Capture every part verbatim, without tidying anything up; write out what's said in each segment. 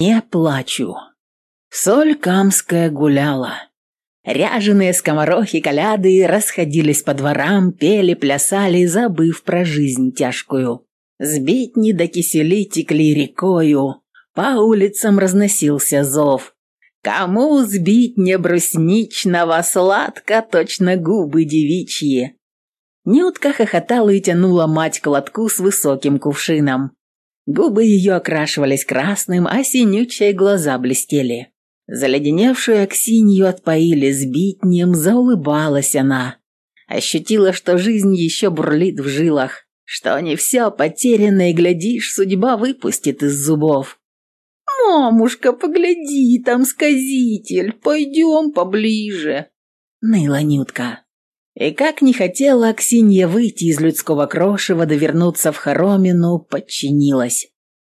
не плачу. Соль камская гуляла. Ряженые скоморохи коляды расходились по дворам, пели, плясали, забыв про жизнь тяжкую. Сбитни да кисели текли рекою, по улицам разносился зов. Кому сбитня брусничного, сладко точно губы девичьи. Нютка хохотала и тянула мать к лотку с высоким кувшином. Губы ее окрашивались красным, а синючие глаза блестели. Заледеневшую Аксинью отпоили сбитнем, заулыбалась она. Ощутила, что жизнь еще бурлит в жилах, что не все потеряно, и, глядишь, судьба выпустит из зубов. «Мамушка, погляди, там сказитель, пойдем поближе», — ныла Нютка. И как не хотела Аксинья выйти из людского крошева да вернуться в хоромину, подчинилась.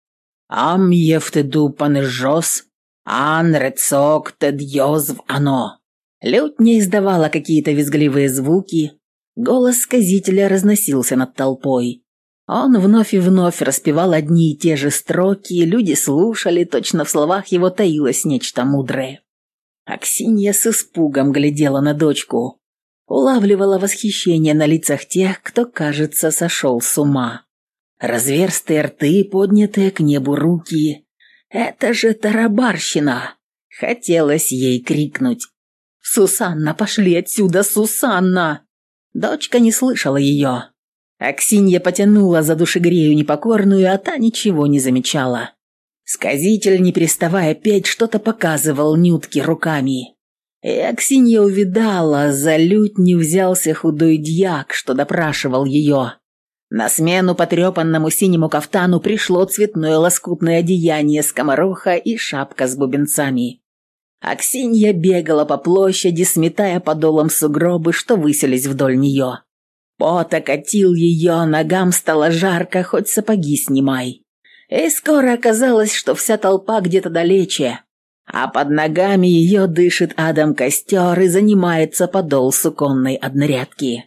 «Ам ефтеду панжос, ан рецок тедьёзв ано». Лютня издавала какие-то визгливые звуки, голос сказителя разносился над толпой. Он вновь и вновь распевал одни и те же строки, люди слушали, точно в словах его таилось нечто мудрое. Аксинья с испугом глядела на дочку, улавливала восхищение на лицах тех, кто, кажется, сошел с ума. Разверстые рты, поднятые к небу руки. «Это же тарабарщина!» Хотелось ей крикнуть. «Сусанна, пошли отсюда, Сусанна!» Дочка не слышала ее. Аксинья потянула за душегрею непокорную, а та ничего не замечала. Сказитель, не переставая петь, что-то показывал Нютке руками. И Аксинья увидала, за лютню взялся худой дьяк, что допрашивал ее. На смену потрепанному синему кафтану пришло цветное лоскутное одеяние скомороха и шапка с бубенцами. Аксинья бегала по площади, сметая подолом сугробы, что высились вдоль нее. Пот окатил ее, ногам стало жарко, хоть сапоги снимай. И скоро оказалось, что вся толпа где-то далече, а под ногами ее дышит адом костер и занимается подол суконной однорядки.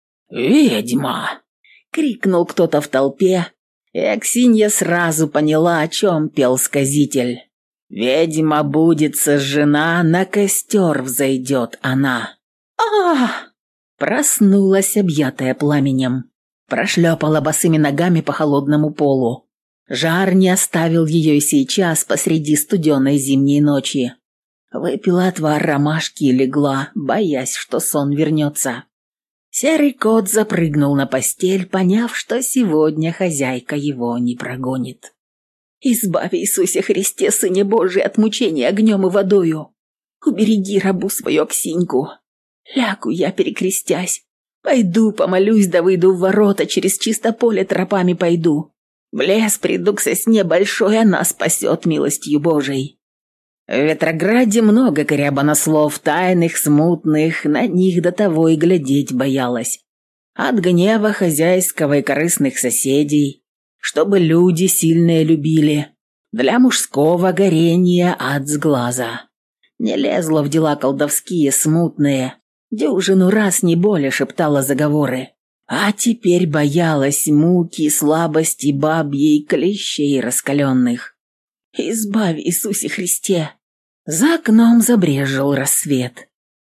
«Ведьма!» — крикнул кто-то в толпе, и Аксинья сразу поняла, о чем пел сказитель. «Ведьма будет сожжена, на костер взойдет она». «Ах!» Проснулась, объятая пламенем. Прошлепала босыми ногами по холодному полу. Жар не оставил ее и сейчас посреди студеной зимней ночи. Выпила отвар ромашки и легла, боясь, что сон вернется. Серый кот запрыгнул на постель, поняв, что сегодня хозяйка его не прогонит. «Избави, Иисусе Христе, Сыне Божий, от мучения огнем и водою. Убереги рабу свою Аксиньку. Лягу я, перекрестясь. Пойду, помолюсь, да выйду в ворота, через чисто поле тропами пойду. В лес приду к сосне большой, она спасет милостью Божией». В Ветрограде много корябанослов, тайных, смутных, на них до того и глядеть боялась. От гнева хозяйского и корыстных соседей, чтобы люди сильные любили, для мужского горения ад с глаза. Не лезла в дела колдовские, смутные, дюжину раз не более шептала заговоры. А теперь боялась муки, слабости бабьей, клещей раскаленных. «Избави, Иисусе Христе!» За окном забрезжил рассвет.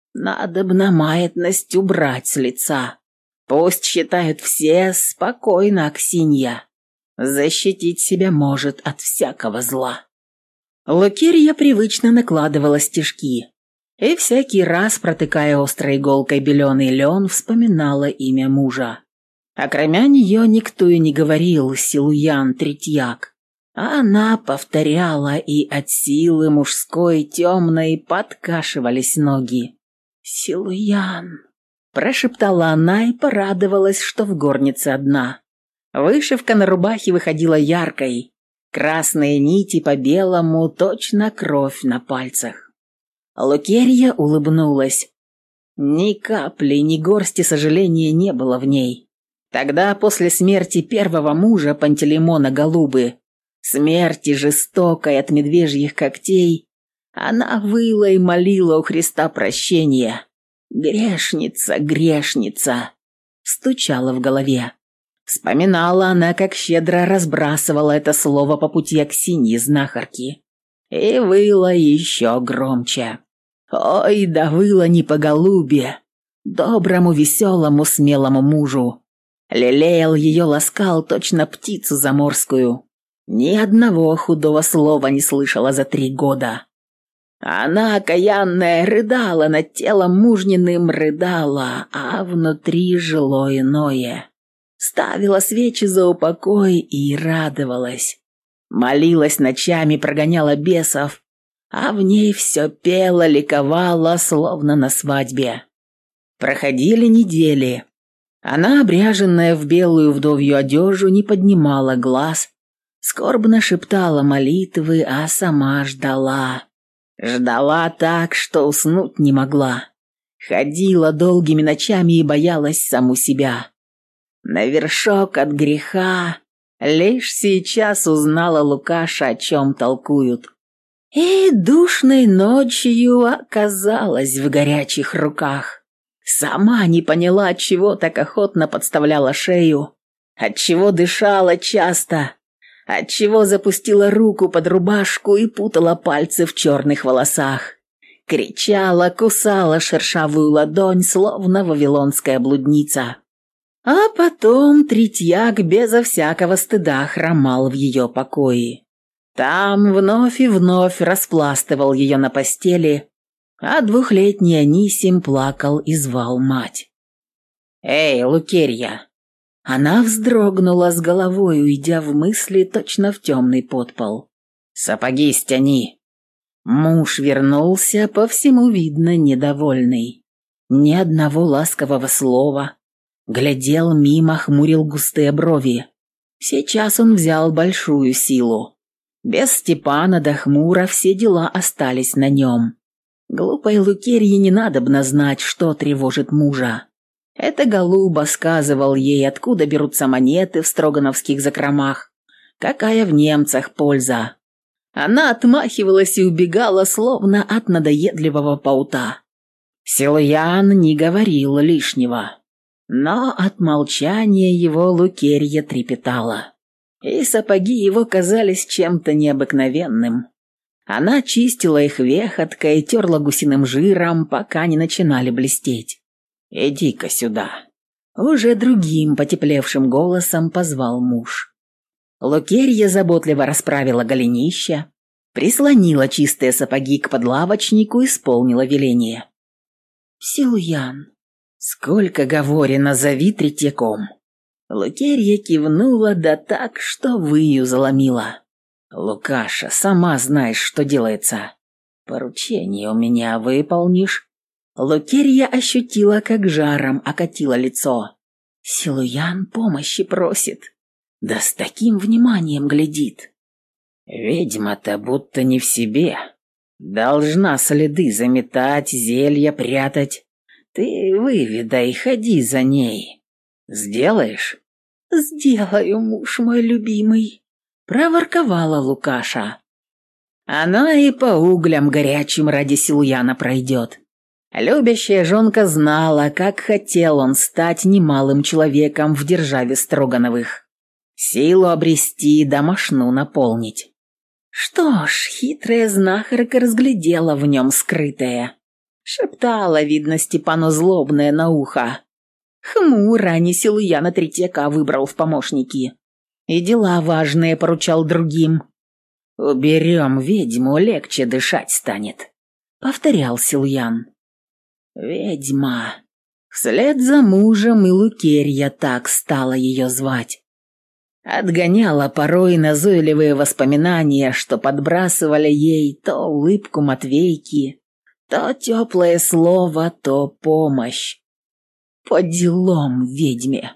Надобно маятность убрать с лица. Пусть считают все, спокойно Аксинья. Защитить себя может от всякого зла. Лукерья привычно накладывала стежки, и всякий раз, протыкая острой иголкой беленый лен, вспоминала имя мужа. Окромя нее никто и не говорил «Силуян Третьяк». А она повторяла, и от силы мужской темной подкашивались ноги. «Силуян!» – прошептала она и порадовалась, что в горнице одна. Вышивка на рубахе выходила яркой, красные нити по белому, точно кровь на пальцах. Лукерья улыбнулась. Ни капли, ни горсти сожаления не было в ней. Тогда, после смерти первого мужа Пантелеймона Голубы, смерти жестокой от медвежьих когтей, она выла и молила у Христа прощения. «Грешница, грешница!» стучала в голове. Вспоминала она, как щедро разбрасывала это слово по пути Аксиньи знахарки. и выла еще громче. Ой, да выла не по голубе, доброму, веселому, смелому мужу. Лелеял ее, ласкал точно птицу заморскую. Ни одного худого слова не слышала за три года. Она, окаянная, рыдала над телом мужниным, рыдала, а внутри жило иное. Ставила свечи за упокой и радовалась. Молилась ночами, прогоняла бесов, а в ней все пело, ликовало, словно на свадьбе. Проходили недели. Она, обряженная в белую вдовью одежу, не поднимала глаз, скорбно шептала молитвы, а сама ждала. Ждала так, что уснуть не могла. Ходила долгими ночами и боялась саму себя. На вершок от греха лишь сейчас узнала Лукаша, о чем толкуют. И душной ночью оказалась в горячих руках. Сама не поняла, отчего так охотно подставляла шею, отчего дышала часто, отчего запустила руку под рубашку и путала пальцы в черных волосах. Кричала, кусала шершавую ладонь, словно вавилонская блудница. А потом Третьяк безо всякого стыда хромал в ее покое. Там вновь и вновь распластывал ее на постели, а двухлетний Анисим плакал и звал мать. «Эй, Лукерья!» Она вздрогнула с головой, уйдя в мысли точно в темный подпол. «Сапоги стяни!» Муж вернулся, по всему видно, недовольный. Ни одного ласкового слова. Глядел мимо, хмурил густые брови. Сейчас он взял большую силу. Без Степана до хмура все дела остались на нем. Глупой Лукерье не надобно знать, что тревожит мужа. Это Голуба сказывал ей, откуда берутся монеты в строгановских закромах, какая в немцах польза. Она отмахивалась и убегала, словно от надоедливого паута. Силуян не говорил лишнего, но от молчания его Лукерья трепетала, и сапоги его казались чем-то необыкновенным. Она чистила их вехоткой и терла гусиным жиром, пока не начинали блестеть. «Иди-ка сюда!» Уже другим потеплевшим голосом позвал муж. Лукерья заботливо расправила голенище, прислонила чистые сапоги к подлавочнику и исполнила веление. «Силуян, сколько говорено, зови Третьяком!» Лукерья кивнула, да так, что выю заломила. «Лукаша, сама знаешь, что делается. Поручение у меня выполнишь?» Лукерья ощутила, как жаром окатило лицо. Силуян помощи просит. Да с таким вниманием глядит. Ведьма-то будто не в себе. Должна следы заметать, зелья прятать. Ты выведай, ходи за ней. Сделаешь? Сделаю, муж мой любимый, проворковала Лукаша. Она и по углям горячим ради Силуяна пройдет. Любящая жонка знала, как хотел он стать немалым человеком в державе Строгановых. Силу обрести, да мошну наполнить. Что ж, хитрая знахарка разглядела в нем скрытое. Шептала, видно, Степану злобное на ухо. Хмуро не Силуяна Третьяка выбрал в помощники. И дела важные поручал другим. «Уберем ведьму, легче дышать станет», — повторял Силуян. «Ведьма». Вслед за мужем и Лукерья так стала ее звать. Отгоняла порой назойливые воспоминания, что подбрасывали ей то улыбку Матвейки, то теплое слово, то помощь. По делам ведьме.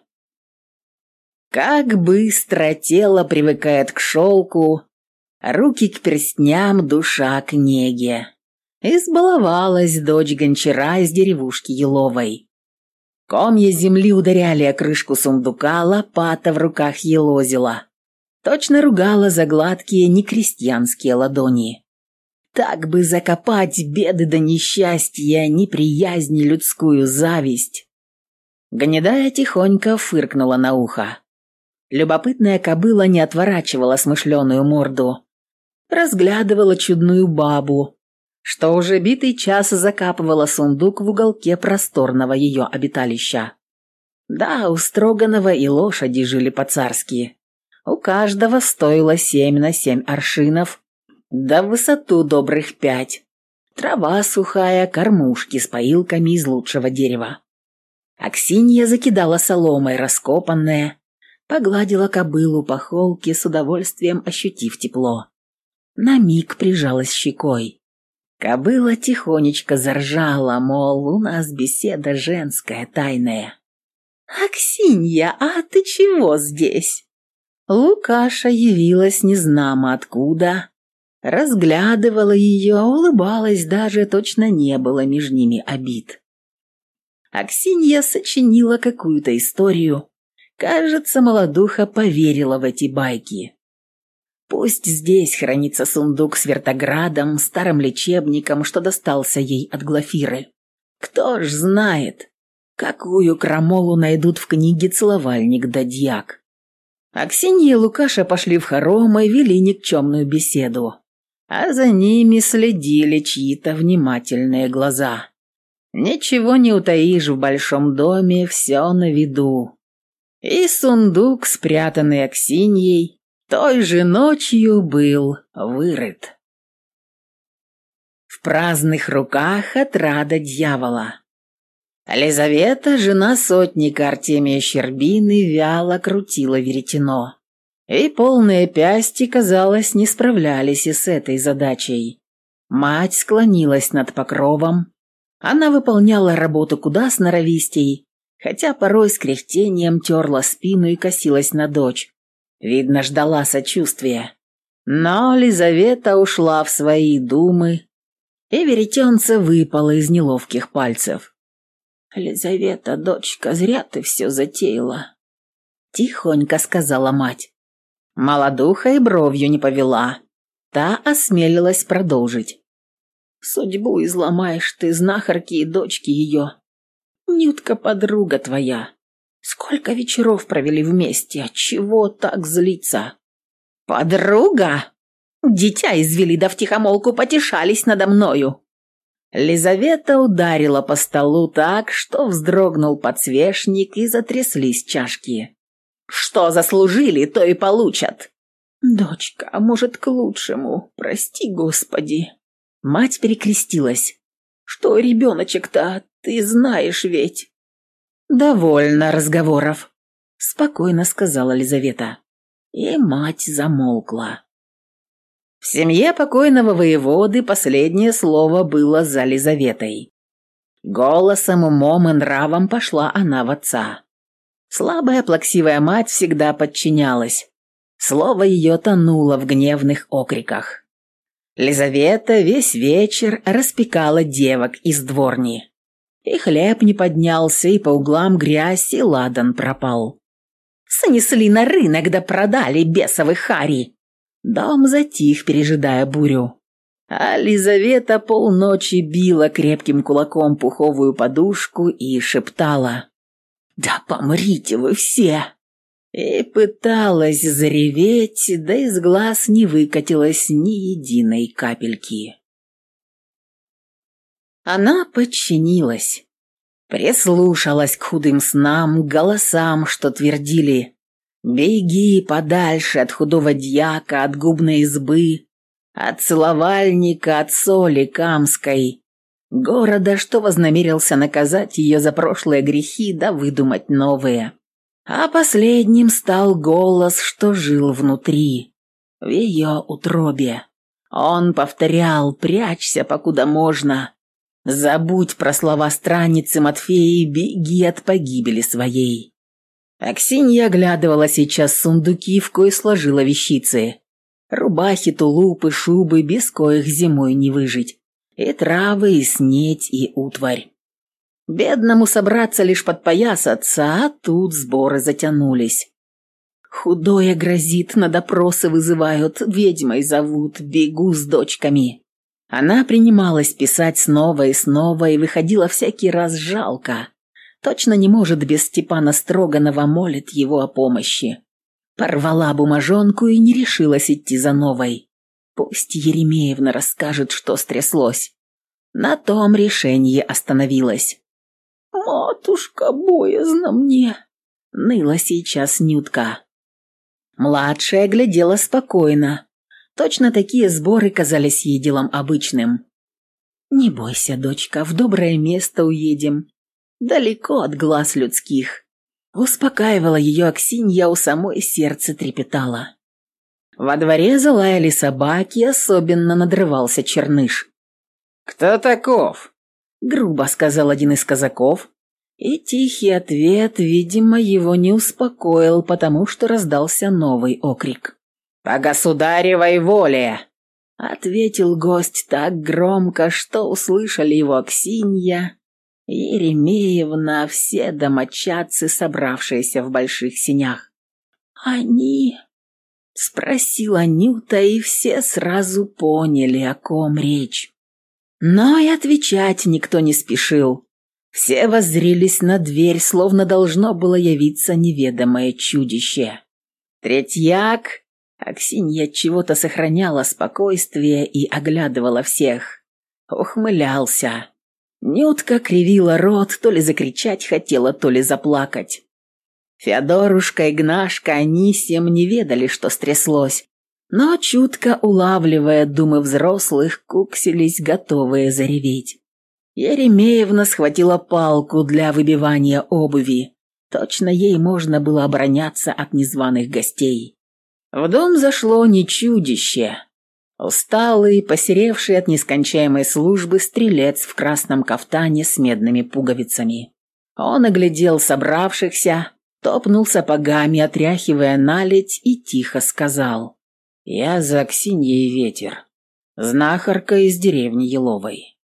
Как быстро тело привыкает к шелку, руки к перстням, душа к неге. Избаловалась дочь гончара из деревушки Еловой. Комья земли ударяли о крышку сундука, лопата в руках елозила. Точно ругала за гладкие некрестьянские ладони. Так бы закопать беды да несчастья, неприязнь, людскую зависть. Гнедая тихонько фыркнула на ухо. Любопытная кобыла не отворачивала смышленую морду. разглядывала чудную бабу, что уже битый час закапывала сундук в уголке просторного ее обиталища. Да, у Строганова и лошади жили по-царски. У каждого стоило семь на семь аршинов, да в высоту добрых пять. Трава сухая, кормушки с поилками из лучшего дерева. Аксинья закидала соломой раскопанное, погладила кобылу по холке, с удовольствием ощутив тепло. На миг прижалась щекой. Кобыла тихонечко заржала, мол, у нас беседа женская, тайная. «Аксинья, а ты чего здесь?» Лукаша явилась незнамо откуда, разглядывала ее, улыбалась даже, точно не было между ними обид. Аксинья сочинила какую-то историю. Кажется, молодуха поверила в эти байки. Пусть здесь хранится сундук с вертоградом, старым лечебником, что достался ей от Глафиры. Кто ж знает, какую крамолу найдут в книге «Целовальник да дьяк». Аксинья и Лукаша пошли в хором и вели никчемную беседу, а за ними следили чьи-то внимательные глаза. Ничего не утаишь в большом доме, все на виду. И сундук, спрятанный Аксиньей, той же ночью был вырыт. В праздных руках отрада дьявола. Лизавета, жена сотника Артемия Щербины, вяло крутила веретено. И полные пясти, казалось, не справлялись и с этой задачей. Мать склонилась над покровом. Она выполняла работу куда сноровистей, хотя порой с кряхтением терла спину и косилась на дочь. Видно, ждала сочувствия. Но Лизавета ушла в свои думы, и веретенце выпало из неловких пальцев. «Лизавета, дочка, зря ты все затеяла», — тихонько сказала мать. Молодуха и бровью не повела. Та осмелилась продолжить. «Судьбу изломаешь ты, знахарки и дочки ее. Нютка подруга твоя. Сколько вечеров провели вместе, отчего так злиться?» «Подруга? Дитя извели да втихомолку потешались надо мною». Лизавета ударила по столу так, что вздрогнул подсвечник и затряслись чашки. «Что заслужили, то и получат». «Дочка, а может, к лучшему, прости, Господи». Мать перекрестилась. «Что ребеночек-то, ты знаешь ведь». «Довольно разговоров», — спокойно сказала Лизавета. И мать замолкла. В семье покойного воеводы последнее слово было за Лизаветой. Голосом, умом и нравом пошла она в отца. Слабая плаксивая мать всегда подчинялась. Слово ее тонуло в гневных окриках. Лизавета весь вечер распекала девок из дворни. И хлеб не поднялся, и по углам грязь, и ладан пропал. Снесли на рынок да продали бесовы хари. Дом затих, пережидая бурю. А Лизавета полночи била крепким кулаком пуховую подушку и шептала: «Да помрите вы все!» И пыталась зареветь, да из глаз не выкатилось ни единой капельки. Она подчинилась, прислушалась к худым снам, к голосам, что твердили: «Беги подальше от худого дьяка, от губной избы, от целовальника, от соли камской, города, что вознамерился наказать ее за прошлые грехи да выдумать новые». А последним стал голос, что жил внутри, в ее утробе. Он повторял: «Прячься, покуда можно. Забудь про слова странницы Матфеи, беги от погибели своей». Аксинья оглядывала сейчас сундуки, в кои сложила вещицы. Рубахи, тулупы, шубы, без коих зимой не выжить. И травы, и снедь, и утварь. Бедному собраться лишь подпоясаться, а тут сборы затянулись. Худое грозит, на допросы вызывают, ведьмой зовут, бегу с дочками. Она принималась писать снова и снова, и выходила всякий раз жалко. Точно не может без Степана Строганова, молит его о помощи. Порвала бумажонку и не решилась идти за новой. Пусть Еремеевна расскажет, что стряслось. На том решение остановилось. «Матушка, боязно мне», — ныла сейчас Нютка. Младшая глядела спокойно. Точно такие сборы казались ей делом обычным. «Не бойся, дочка, в доброе место уедем. Далеко от глаз людских». Успокаивала ее Аксинья, у самой сердце трепетало. Во дворе залаяли собаки, особенно надрывался Черныш. «Кто таков?» — грубо сказал один из казаков, и тихий ответ, видимо, его не успокоил, потому что раздался новый окрик. «По государевой воле!» — ответил гость так громко, что услышали его Аксинья, Еремеевна, все домочадцы, собравшиеся в больших сенях. «Они?» — спросила Нюта, и все сразу поняли, о ком речь. Но и отвечать никто не спешил. Все воззрились на дверь, словно должно было явиться неведомое чудище. Третьяк, Аксинья чего-то сохраняла спокойствие и оглядывала всех. Ухмылялся. Нютка кривила рот, то ли закричать хотела, то ли заплакать. Феодорушка, Игнашка, Анисим не ведали, что стряслось, но, чутко улавливая думы взрослых, куксились, готовые зареветь. Еремеевна схватила палку для выбивания обуви. Точно ей можно было обороняться от незваных гостей. В дом зашло не чудище. Усталый, посеревший от нескончаемой службы стрелец в красном кафтане с медными пуговицами. Он оглядел собравшихся, топнул сапогами, отряхивая наледь, и тихо сказал: «Я за Аксиньей Ветер, знахарка из деревни Еловой».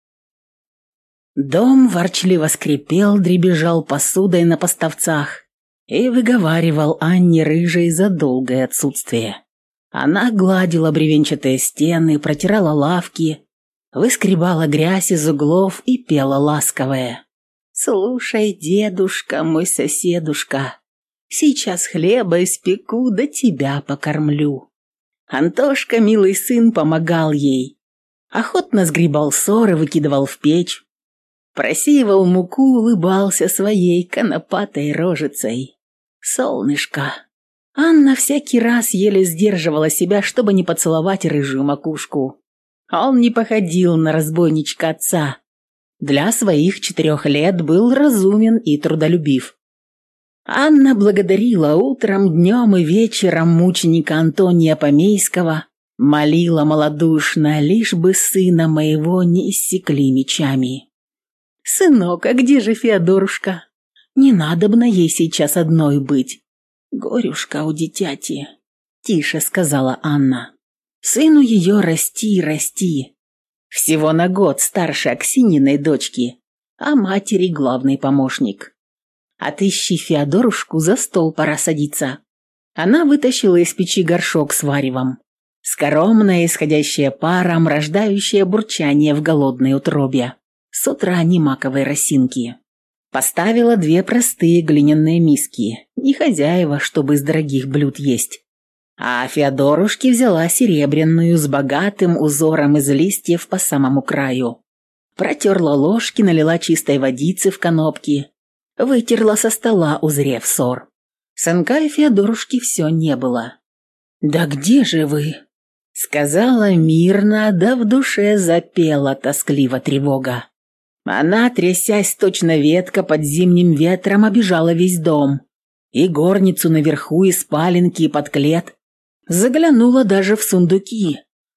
Дом ворчливо скрипел, дребезжал посудой на поставцах и выговаривал Анне Рыжей за долгое отсутствие. Она гладила бревенчатые стены, протирала лавки, выскребала грязь из углов и пела ласковое: «Слушай, дедушка, мой соседушка, сейчас хлеба испеку, да тебя покормлю». Антошка, милый сын, помогал ей. Охотно сгребал ссоры, выкидывал в печь. Просеивал муку, улыбался своей конопатой рожицей. «Солнышко». Анна всякий раз еле сдерживала себя, чтобы не поцеловать рыжую макушку. Он не походил на разбойничка отца. Для своих четырех лет был разумен и трудолюбив. Анна благодарила утром, днем и вечером мученика Антония Помейского, молила малодушно, лишь бы сына моего не иссекли мечами. «Сынок, а где же Феодорушка? Не надобно ей сейчас одной быть. Горюшка у дитяти», — тише сказала Анна. «Сыну ее расти и расти. Всего на год старше Аксининой дочки, а матери главный помощник. Отыщи Феодорушку, за стол пора садиться». Она вытащила из печи горшок с варевом. Скоромное, исходящее паром, рождающее бурчание в голодной утробе. С утра ни маковой росинки. Поставила две простые глиняные миски, не хозяева, чтобы из дорогих блюд есть. А Феодорушке взяла серебряную с богатым узором из листьев по самому краю. Протерла ложки, налила чистой водицы в конопки, вытерла со стола, узрев ссор. Сынка и Феодорушки все не было. «Да где же вы?» — сказала мирно, да в душе запела тоскливо тревога. Она, трясясь точно ветка под зимним ветром, обежала весь дом. И горницу наверху, и спаленки, и подклет. Заглянула даже в сундуки.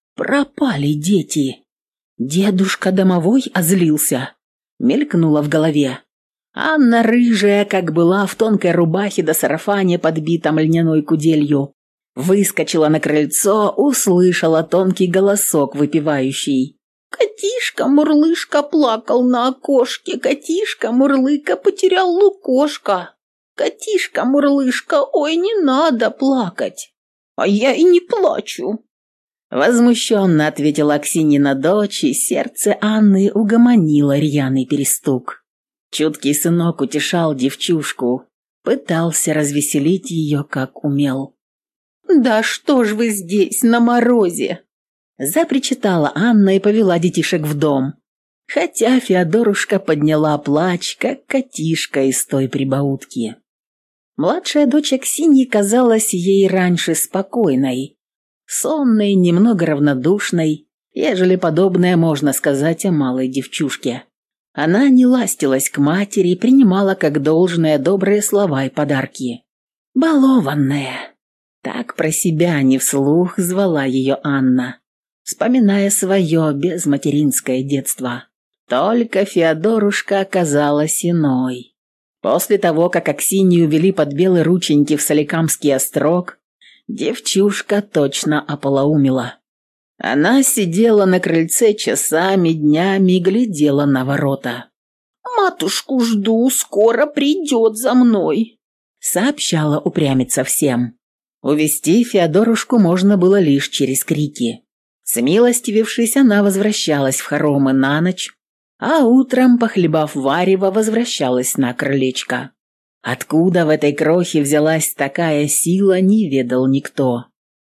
Пропали дети. Дедушка домовой озлился. Мелькнула в голове. Анна рыжая, как была, в тонкой рубахе да сарафане, подбитом льняной куделью, выскочила на крыльцо, услышала тонкий голосок выпевающий. «Котишка-мурлышка плакал на окошке, котишка-мурлыка потерял лукошка. Котишка-мурлышка, ой, не надо плакать». «А я и не плачу», — возмущенно ответила Аксиньина дочь, и сердце Анны угомонило рьяный перестук. Чуткий сынок утешал девчушку, пытался развеселить ее, как умел. «Да что ж вы здесь, на морозе? Запричитала Анна и повела детишек в дом. Хотя Феодорушка подняла плач, как котишка из той прибаутки. Младшая дочь Аксиньи казалась ей раньше спокойной, сонной, немного равнодушной, ежели подобное можно сказать о малой девчушке. Она не ластилась к матери, принимала как должное добрые слова и подарки. «Балованная!» Так про себя не вслух звала ее Анна, вспоминая свое безматеринское детство. Только Феодорушка оказалась иной. После того, как Аксинью вели под белые рученьки в Соликамский острог, девчушка точно ополоумела. Она сидела на крыльце часами, днями и глядела на ворота. «Матушку жду, скоро придет за мной», — сообщала упрямица всем. Увести Феодорушку можно было лишь через крики. Смилостивившись, она возвращалась в хоромы на ночь, а утром, похлебав варево, возвращалась на крылечко. Откуда в этой крохе взялась такая сила, не ведал никто.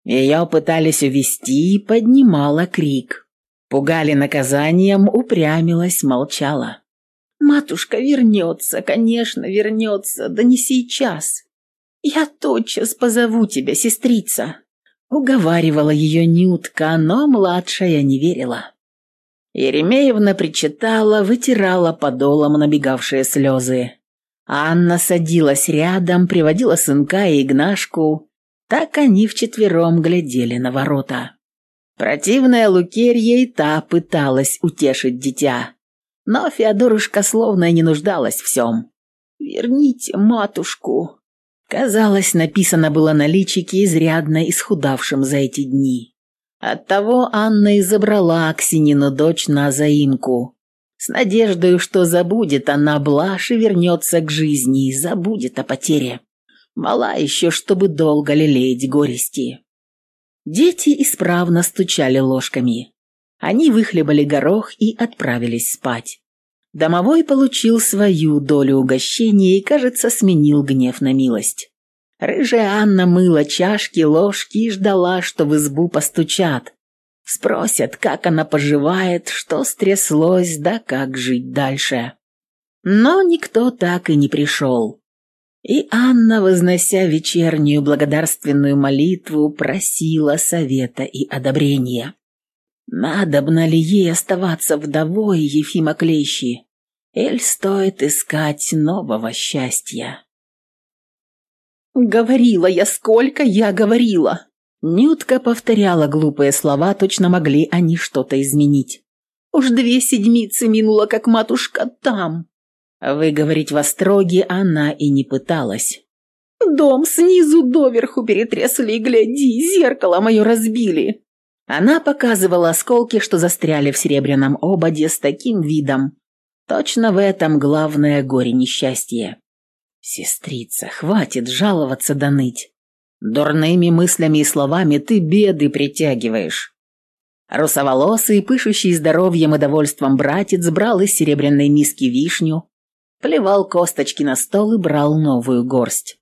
Ее пытались увести, поднимала крик. Пугали наказанием, упрямилась, молчала. «Матушка вернется, конечно, вернется, да не сейчас. Я тотчас позову тебя, сестрица», — уговаривала ее Нютка, но младшая не верила. Еремеевна причитала, вытирала подолом набегавшие слезы. Анна садилась рядом, приводила сынка и Игнашку. Так они вчетвером глядели на ворота. Противная Лукерья и та пыталась утешить дитя. Но Феодорушка словно и не нуждалась в всем. «Верните матушку», казалось, написано было на личике, изрядно исхудавшем за эти дни. Оттого Анна и забрала Аксинину дочь на заимку, с надеждой, что забудет она блажь и вернется к жизни, и забудет о потере. Мала еще, чтобы долго лелеять горести. Дети исправно стучали ложками. Они выхлебали горох и отправились спать. Домовой получил свою долю угощения и, кажется, сменил гнев на милость. Рыжая Анна мыла чашки, ложки и ждала, что в избу постучат. Спросят, как она поживает, что стряслось, да как жить дальше. Но никто так и не пришел. И Анна, вознося вечернюю благодарственную молитву, просила совета и одобрения. Надобно ли ей оставаться вдовой Ефима Клещи, или стоит искать нового счастья? «Говорила я, сколько я говорила!» Нютка повторяла глупые слова, точно могли они что-то изменить. «Уж две седмицы минуло, как матушка там!» Выговорить в остроге она и не пыталась. «Дом снизу доверху перетрясли, гляди, зеркало мое разбили!» Она показывала осколки, что застряли в серебряном ободе, с таким видом. Точно в этом главное горе-несчастье. «Сестрица, хватит жаловаться да ныть. Дурными мыслями и словами ты беды притягиваешь». Русоволосый, пышущий здоровьем и довольством братец брал из серебряной миски вишню, плевал косточки на стол и брал новую горсть.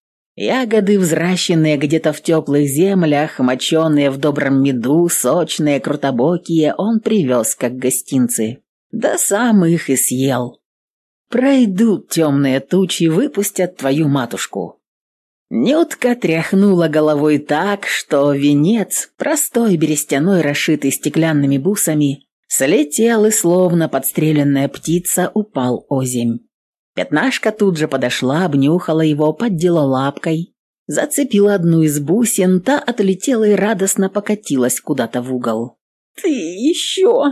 Ягоды, взращенные где-то в теплых землях, моченые в добром меду, сочные, крутобокие, он привез как гостинцы. Да сам их и съел. Пройдут темные тучи, выпустят твою матушку. Нютка тряхнула головой так, что венец, простой берестяной, расшитый стеклянными бусами, слетел и, словно подстреленная птица, упал озимь. Пятнашка тут же подошла, обнюхала его, поддела лапкой, зацепила одну из бусин, та отлетела и радостно покатилась куда-то в угол. «Ты еще!»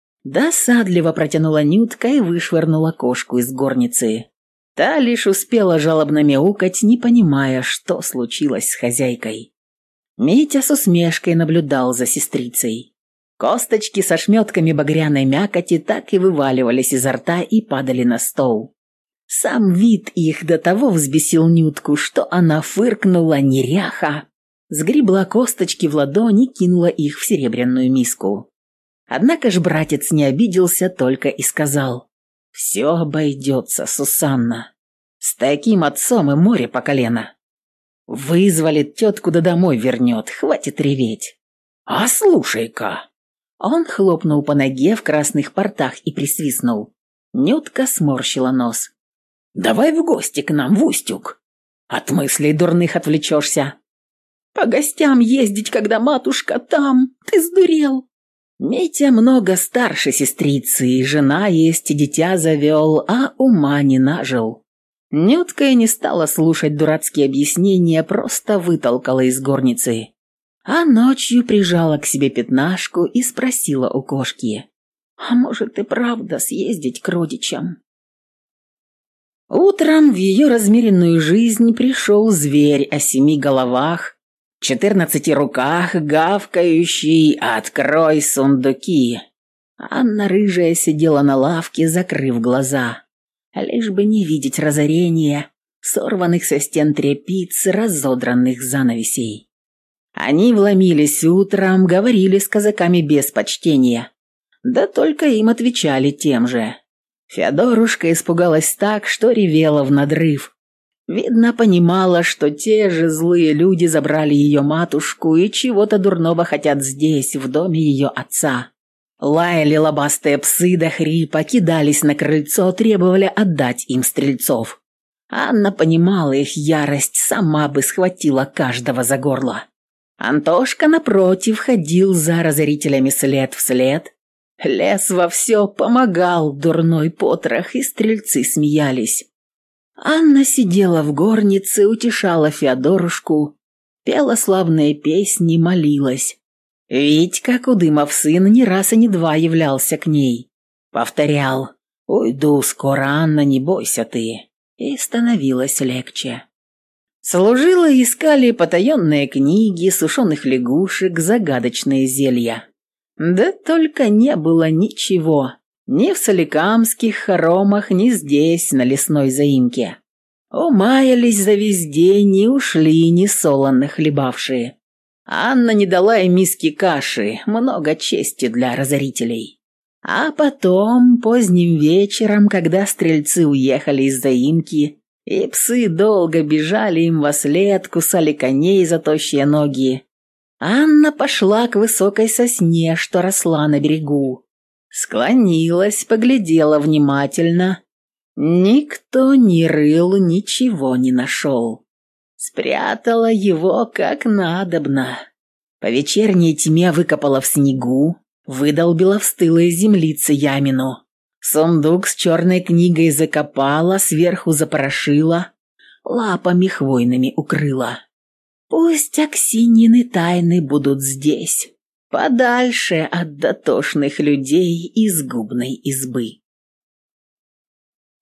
Досадливо протянула Нютка и вышвырнула кошку из горницы. Та лишь успела жалобно мяукать, не понимая, что случилось с хозяйкой. Митя с усмешкой наблюдал за сестрицей. Косточки со шметками багряной мякоти так и вываливались изо рта и падали на стол. Сам вид их до того взбесил Нютку, что она фыркнула неряха, сгребла косточки в ладони и кинула их в серебряную миску. Однако ж братец не обиделся, только и сказал: «Все обойдется, Сусанна. С таким отцом и море по колено. Вызволит тетку да домой вернет, хватит реветь». «А слушай-ка!» Он хлопнул по ноге в красных портах и присвистнул. Нютка сморщила нос. «Давай в гости к нам в Устюг. От мыслей дурных отвлечешься». «По гостям ездить, когда матушка там? Ты сдурел?» Митя много старше сестрицы, и жена есть, и дитя завел, а ума не нажил. Нютка и не стала слушать дурацкие объяснения, просто вытолкала из горницы. А ночью прижала к себе пятнашку и спросила у кошки: «А может и правда съездить к родичам?» Утром в ее размеренную жизнь пришел зверь о семи головах, четырнадцати руках, гавкающий «Открой сундуки!». Анна рыжая сидела на лавке, закрыв глаза, лишь бы не видеть разорения, сорванных со стен тряпиц, разодранных занавесей. Они вломились утром, говорили с казаками без почтения, да только им отвечали тем же. Феодорушка испугалась так, что ревела в надрыв. Видно, понимала, что те же злые люди забрали ее матушку и чего-то дурного хотят здесь, в доме ее отца. Лаяли лобастые псы до хрипа, кидались на крыльцо, требовали отдать им стрельцов. Анна понимала их ярость, сама бы схватила каждого за горло. Антошка, напротив, ходил за разорителями след в след, лез во все, помогал дурной потрох, и стрельцы смеялись. Анна сидела в горнице, утешала Феодорушку, пела славные песни, молилась. Витька, Кудымов сын, не раз и не два являлся к ней. Повторял: «Уйду скоро, Анна, не бойся ты». И становилось легче. Служилые искали потаенные книги, сушеных лягушек, загадочные зелья. Да только не было ничего, ни в соликамских хоромах, ни здесь, на лесной заимке. Умаялись за весь день и ушли несолоно хлебавшие. Анна не дала им миски каши, много чести для разорителей. А потом, поздним вечером, когда стрельцы уехали из заимки, и псы долго бежали им вослед, кусали коней за тощие ноги, Анна пошла к высокой сосне, что росла на берегу. Склонилась, поглядела внимательно. Никто не рыл, ничего не нашел. Спрятала его как надобно. По вечерней тьме выкопала в снегу, выдолбила в стылой землице ямину. Сундук с черной книгой закопала, сверху запорошила, лапами хвойными укрыла. Пусть Аксиньины тайны будут здесь, подальше от дотошных людей из губной избы.